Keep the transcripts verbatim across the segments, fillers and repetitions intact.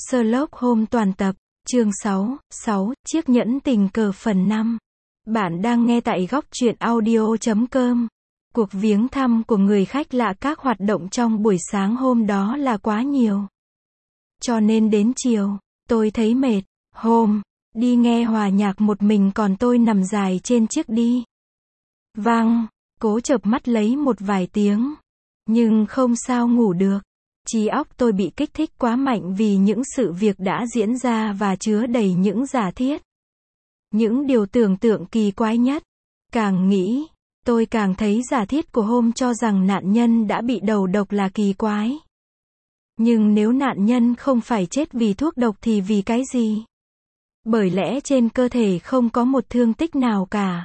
Sherlock Holmes toàn tập, chương sáu, sáu, chiếc nhẫn tình cờ phần năm. Bạn đang nghe tại góc truyện audio chấm com. Cuộc viếng thăm của người khách lạ các hoạt động trong buổi sáng hôm đó là quá nhiều. Cho nên đến chiều, tôi thấy mệt. Holmes, đi nghe hòa nhạc một mình còn tôi nằm dài trên chiếc đi. Vâng, cố chợp mắt lấy một vài tiếng. Nhưng không sao ngủ được. Trí óc tôi bị kích thích quá mạnh vì những sự việc đã diễn ra và chứa đầy những giả thiết. Những điều tưởng tượng kỳ quái nhất. Càng nghĩ, tôi càng thấy giả thiết của Holmes cho rằng nạn nhân đã bị đầu độc là kỳ quái. Nhưng nếu nạn nhân không phải chết vì thuốc độc thì vì cái gì? Bởi lẽ trên cơ thể không có một thương tích nào cả.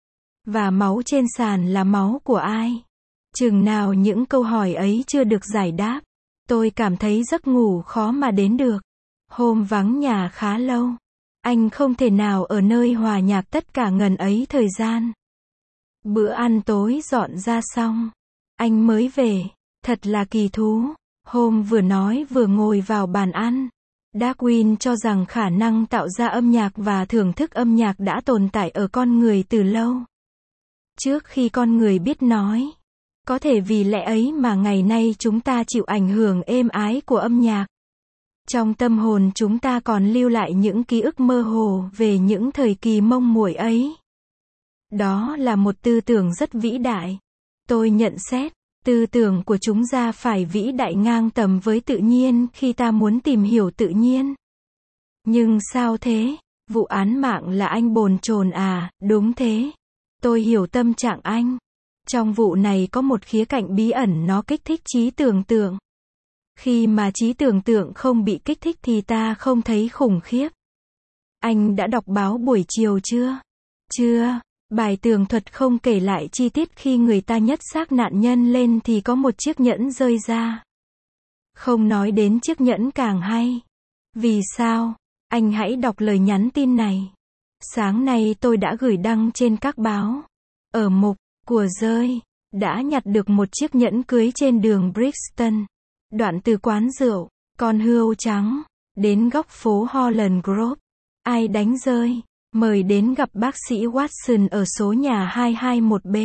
Và máu trên sàn là máu của ai? Chừng nào những câu hỏi ấy chưa được giải đáp, tôi cảm thấy giấc ngủ khó mà đến được. Holmes vắng nhà khá lâu. Anh không thể nào ở nơi hòa nhạc tất cả ngần ấy thời gian. Bữa ăn tối dọn ra xong, anh mới về. Thật là kỳ thú. Holmes vừa nói vừa ngồi vào bàn ăn. Darwin cho rằng khả năng tạo ra âm nhạc và thưởng thức âm nhạc đã tồn tại ở con người từ lâu. Trước khi con người biết nói. Có thể vì lẽ ấy mà ngày nay chúng ta chịu ảnh hưởng êm ái của âm nhạc. Trong tâm hồn chúng ta còn lưu lại những ký ức mơ hồ về những thời kỳ mông muội ấy. Đó là một tư tưởng rất vĩ đại. Tôi nhận xét, tư tưởng của chúng ta phải vĩ đại ngang tầm với tự nhiên khi ta muốn tìm hiểu tự nhiên. Nhưng sao thế? Vụ án mạng là anh bồn chồn à? Đúng thế. Tôi hiểu tâm trạng anh. Trong vụ này có một khía cạnh bí ẩn nó kích thích trí tưởng tượng. Khi mà trí tưởng tượng không bị kích thích thì ta không thấy khủng khiếp. Anh đã đọc báo buổi chiều chưa? Chưa. Bài tường thuật không kể lại chi tiết khi người ta nhấc xác nạn nhân lên thì có một chiếc nhẫn rơi ra. Không nói đến chiếc nhẫn càng hay. Vì sao? Anh hãy đọc lời nhắn tin này. Sáng nay tôi đã gửi đăng trên các báo. Ở mục của rơi, đã nhặt được một chiếc nhẫn cưới trên đường Brixton. Đoạn từ quán rượu, con hươu trắng, đến góc phố Holland Grove. Ai đánh rơi? Mời đến gặp bác sĩ Watson ở số nhà hai hai một B.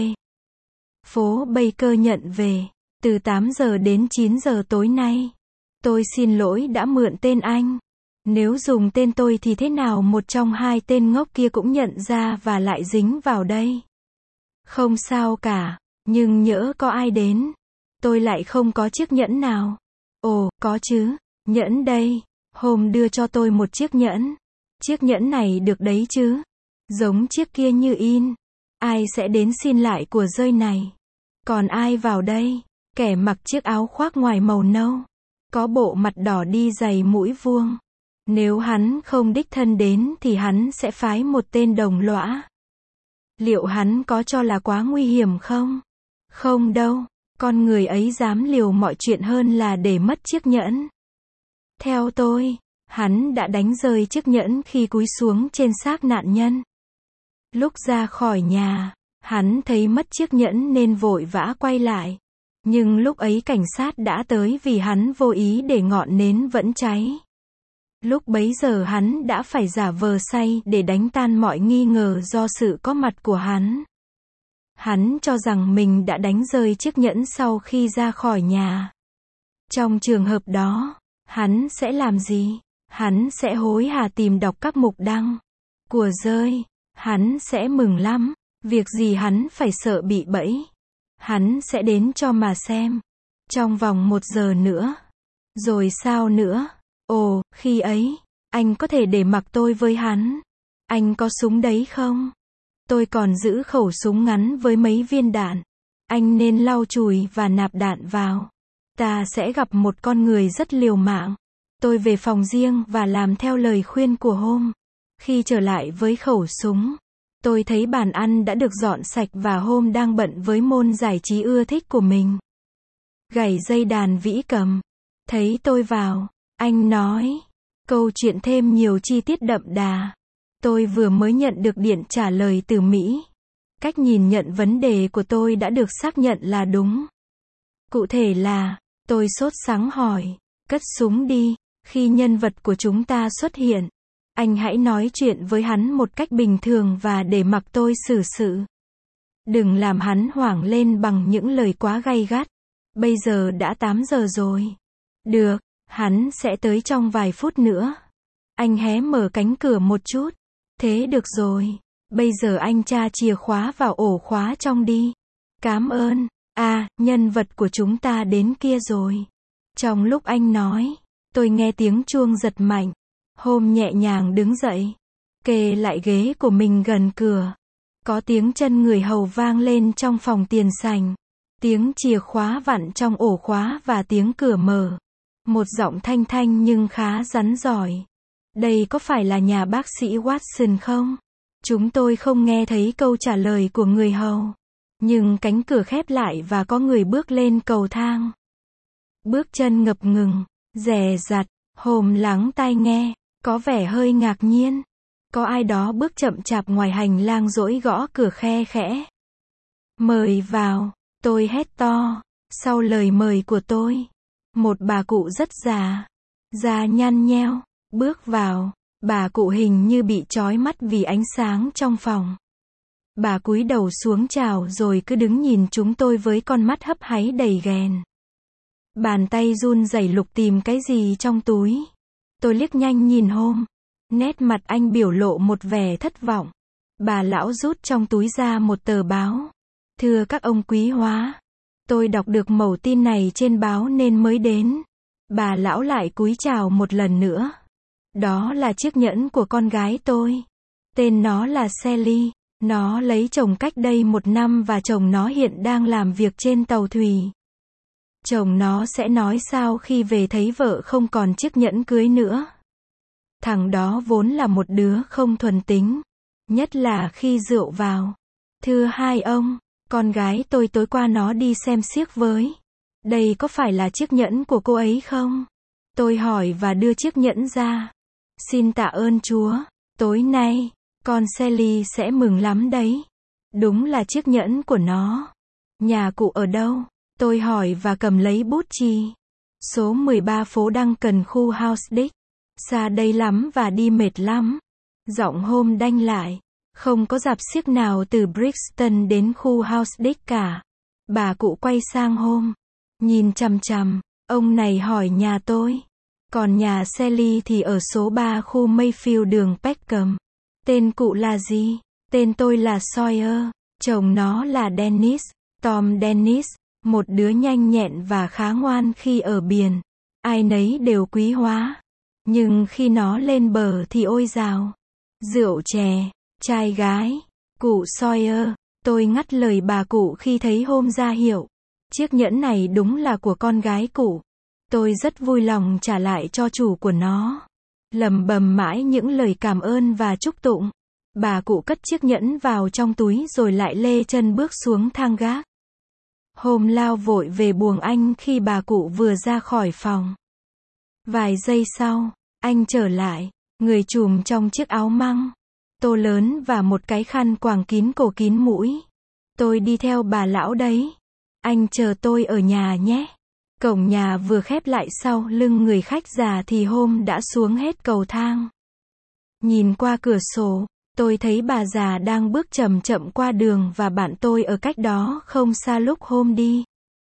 Phố Baker nhận về, từ tám giờ đến chín giờ tối nay. Tôi xin lỗi đã mượn tên anh. Nếu dùng tên tôi thì thế nào một trong hai tên ngốc kia cũng nhận ra và lại dính vào đây. Không sao cả, nhưng nhỡ có ai đến. Tôi lại không có chiếc nhẫn nào. Ồ, có chứ, nhẫn đây. Holmes đưa cho tôi một chiếc nhẫn. Chiếc nhẫn này được đấy chứ. Giống chiếc kia như in. Ai sẽ đến xin lại của rơi này? Còn ai vào đây? Kẻ mặc chiếc áo khoác ngoài màu nâu. Có bộ mặt đỏ đi giày mũi vuông. Nếu hắn không đích thân đến thì hắn sẽ phái một tên đồng lõa. Liệu hắn có cho là quá nguy hiểm không? Không đâu. Con người ấy dám liều mọi chuyện hơn là để mất chiếc nhẫn. Theo tôi, hắn đã đánh rơi chiếc nhẫn khi cúi xuống trên xác nạn nhân. Lúc ra khỏi nhà, hắn thấy mất chiếc nhẫn nên vội vã quay lại. Nhưng lúc ấy cảnh sát đã tới vì hắn vô ý để ngọn nến vẫn cháy. Lúc bấy giờ hắn đã phải giả vờ say để đánh tan mọi nghi ngờ do sự có mặt của hắn. Hắn cho rằng mình đã đánh rơi chiếc nhẫn sau khi ra khỏi nhà. Trong trường hợp đó, hắn sẽ làm gì? Hắn sẽ hối hả tìm đọc các mục đăng của rơi. Hắn sẽ mừng lắm. Việc gì hắn phải sợ bị bẫy. Hắn sẽ đến cho mà xem. Trong vòng một giờ nữa. Rồi sao nữa? Ồ, khi ấy, anh có thể để mặc tôi với hắn. Anh có súng đấy không? Tôi còn giữ khẩu súng ngắn với mấy viên đạn. Anh nên lau chùi và nạp đạn vào. Ta sẽ gặp một con người rất liều mạng. Tôi về phòng riêng và làm theo lời khuyên của Holmes. Khi trở lại với khẩu súng, tôi thấy bàn ăn đã được dọn sạch và Holmes đang bận với môn giải trí ưa thích của mình. Gảy dây đàn vĩ cầm. Thấy tôi vào, anh nói. Câu chuyện thêm nhiều chi tiết đậm đà. Tôi vừa mới nhận được điện trả lời từ Mỹ. Cách nhìn nhận vấn đề của tôi đã được xác nhận là đúng. Cụ thể là, tôi sốt sắng hỏi, cất súng đi. Khi nhân vật của chúng ta xuất hiện, anh hãy nói chuyện với hắn một cách bình thường và để mặc tôi xử sự. Đừng làm hắn hoảng lên bằng những lời quá gay gắt. Bây giờ đã tám giờ rồi. Được, hắn sẽ tới trong vài phút nữa. Anh hé mở cánh cửa một chút. Thế được rồi. Bây giờ anh tra chìa khóa vào ổ khóa trong đi. Cám ơn. À, nhân vật của chúng ta đến kia rồi. Trong lúc anh nói, tôi nghe tiếng chuông giật mạnh. Holmes nhẹ nhàng đứng dậy, kề lại ghế của mình gần cửa. Có tiếng chân người hầu vang lên trong phòng tiền sảnh. Tiếng chìa khóa vặn trong ổ khóa và tiếng cửa mở. Một giọng thanh thanh nhưng khá rắn rỏi. Đây có phải là nhà bác sĩ Watson không? Chúng tôi không nghe thấy câu trả lời của người hầu. Nhưng cánh cửa khép lại và có người bước lên cầu thang. Bước chân ngập ngừng, dè dặt, Holmes lắng tai nghe, có vẻ hơi ngạc nhiên. Có ai đó bước chậm chạp ngoài hành lang dỗi gõ cửa khe khẽ. Mời vào, tôi hét to, sau lời mời của tôi. Một bà cụ rất già, da nhăn nheo, bước vào. Bà cụ hình như bị chói mắt vì ánh sáng trong phòng. Bà cúi đầu xuống chào rồi cứ đứng nhìn chúng tôi với con mắt hấp háy đầy ghen. Bàn tay run rẩy lục tìm cái gì trong túi. Tôi liếc nhanh nhìn Holmes. Nét mặt anh biểu lộ một vẻ thất vọng. Bà lão rút trong túi ra một tờ báo. Thưa các ông quý hóa, tôi đọc được mẩu tin này trên báo nên mới đến. Bà lão lại cúi chào một lần nữa. Đó là chiếc nhẫn của con gái tôi. Tên nó là Sally. Nó lấy chồng cách đây một năm và chồng nó hiện đang làm việc trên tàu thủy. Chồng nó sẽ nói sao khi về thấy vợ không còn chiếc nhẫn cưới nữa. Thằng đó vốn là một đứa không thuần tính. Nhất là khi rượu vào. Thưa hai ông, con gái tôi tối qua nó đi xem xiếc với. Đây có phải là chiếc nhẫn của cô ấy không? Tôi hỏi và đưa chiếc nhẫn ra. Xin tạ ơn Chúa, tối nay, con Sally sẽ mừng lắm đấy. Đúng là chiếc nhẫn của nó. Nhà cụ ở đâu? Tôi hỏi và cầm lấy bút chì. Số mười ba phố Duncan khu Housedick. Xa đây lắm và đi mệt lắm. Giọng Holmes đanh lại. Không có rạp xiếc nào từ Brixton đến khu Housedick cả. Bà cụ quay sang Holmes. Nhìn chằm chằm. Ông này hỏi nhà tôi. Còn nhà Sally thì ở số ba khu Mayfield đường Peckham. Tên cụ là gì? Tên tôi là Sawyer. Chồng nó là Dennis. Tom Dennis. Một đứa nhanh nhẹn và khá ngoan khi ở biển. Ai nấy đều quý hóa. Nhưng khi nó lên bờ thì ôi dào. Rượu chè, trai gái. Cụ Sawyer. Tôi ngắt lời bà cụ khi thấy Holmes ra hiệu. Chiếc nhẫn này đúng là của con gái cụ. Tôi rất vui lòng trả lại cho chủ của nó. Lẩm bẩm mãi những lời cảm ơn và chúc tụng. Bà cụ cất chiếc nhẫn vào trong túi rồi lại lê chân bước xuống thang gác. Holmes lao vội về buồng anh khi bà cụ vừa ra khỏi phòng. Vài giây sau, anh trở lại, người trùm trong chiếc áo măng, tô lớn và một cái khăn quàng kín cổ kín mũi. Tôi đi theo bà lão đấy. Anh chờ tôi ở nhà nhé. Cổng nhà vừa khép lại sau lưng người khách già thì Holmes đã xuống hết cầu thang. Nhìn qua cửa sổ, tôi thấy bà già đang bước chậm chậm qua đường và bạn tôi ở cách đó không xa lúc Holmes đi.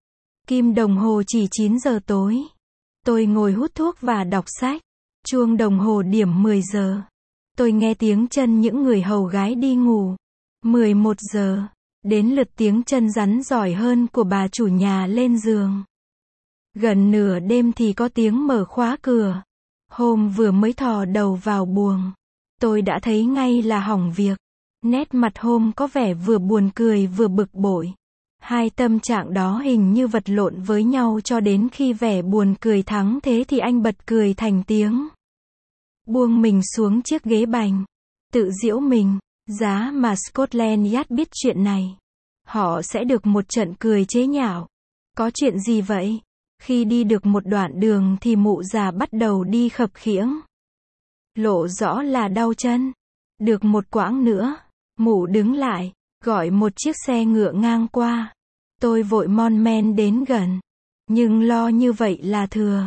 Kim đồng hồ chỉ chín giờ tối. Tôi ngồi hút thuốc và đọc sách. Chuông đồng hồ điểm mười giờ. Tôi nghe tiếng chân những người hầu gái đi ngủ. mười một giờ. Đến lượt tiếng chân rắn giỏi hơn của bà chủ nhà lên giường. Gần nửa đêm thì có tiếng mở khóa cửa. Holmes vừa mới thò đầu vào buồng. Tôi đã thấy ngay là hỏng việc. Nét mặt Holmes có vẻ vừa buồn cười vừa bực bội. Hai tâm trạng đó hình như vật lộn với nhau cho đến khi vẻ buồn cười thắng thế thì anh bật cười thành tiếng. Buông mình xuống chiếc ghế bành. Tự giễu mình, giá mà Scotland Yard biết chuyện này. Họ sẽ được một trận cười chế nhạo. Có chuyện gì vậy? Khi đi được một đoạn đường thì mụ già bắt đầu đi khập khiễng. Lộ rõ là đau chân. Được một quãng nữa, mụ đứng lại, gọi một chiếc xe ngựa ngang qua. Tôi vội mon men đến gần. Nhưng lo như vậy là thừa.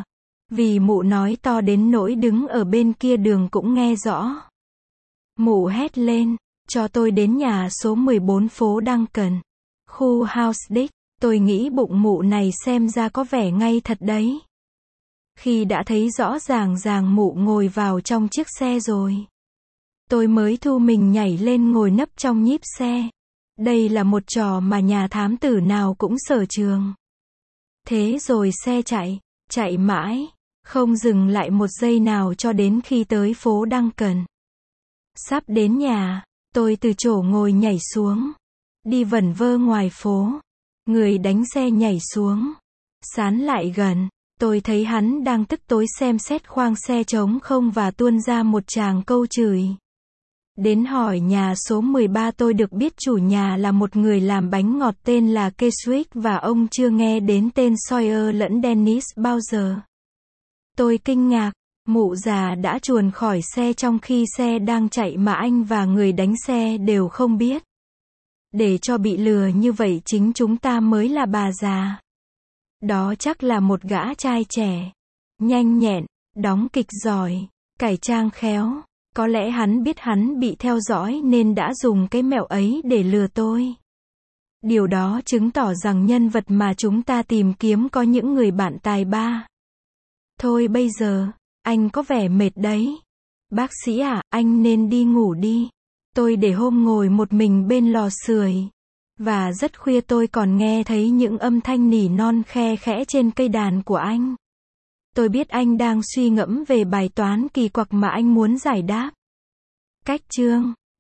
Vì mụ nói to đến nỗi đứng ở bên kia đường cũng nghe rõ. Mụ hét lên, cho tôi đến nhà số mười bốn phố Duncan, khu House Dick. Tôi nghĩ bụng mụ này xem ra có vẻ ngay thật đấy. Khi đã thấy rõ ràng ràng mụ ngồi vào trong chiếc xe rồi, tôi mới thu mình nhảy lên ngồi nấp trong nhíp xe. Đây là một trò mà nhà thám tử nào cũng sở trường. Thế rồi xe chạy, chạy mãi, không dừng lại một giây nào cho đến khi tới phố Duncan. Sắp đến nhà, tôi từ chỗ ngồi nhảy xuống, đi vẩn vơ ngoài phố. Người đánh xe nhảy xuống, sán lại gần. Tôi thấy hắn đang tức tối xem xét khoang xe trống không và tuôn ra một tràng câu chửi. Đến hỏi nhà số mười ba tôi được biết chủ nhà là một người làm bánh ngọt tên là Keswick và ông chưa nghe đến tên Sawyer lẫn Dennis bao giờ. Tôi kinh ngạc, mụ già đã chuồn khỏi xe trong khi xe đang chạy mà anh và người đánh xe đều không biết. Để cho bị lừa như vậy chính chúng ta mới là bà già. Đó chắc là một gã trai trẻ, nhanh nhẹn, đóng kịch giỏi, cải trang khéo. Có lẽ hắn biết hắn bị theo dõi nên đã dùng cái mẹo ấy để lừa tôi. Điều đó chứng tỏ rằng nhân vật mà chúng ta tìm kiếm có những người bạn tài ba. Thôi bây giờ, anh có vẻ mệt đấy. Bác sĩ à, anh nên đi ngủ đi. Tôi để hôm ngồi một mình bên lò sưởi. Và rất khuya tôi còn nghe thấy những âm thanh nỉ non khe khẽ trên cây đàn của anh. Tôi biết anh đang suy ngẫm về bài toán kỳ quặc mà anh muốn giải đáp. Cách chương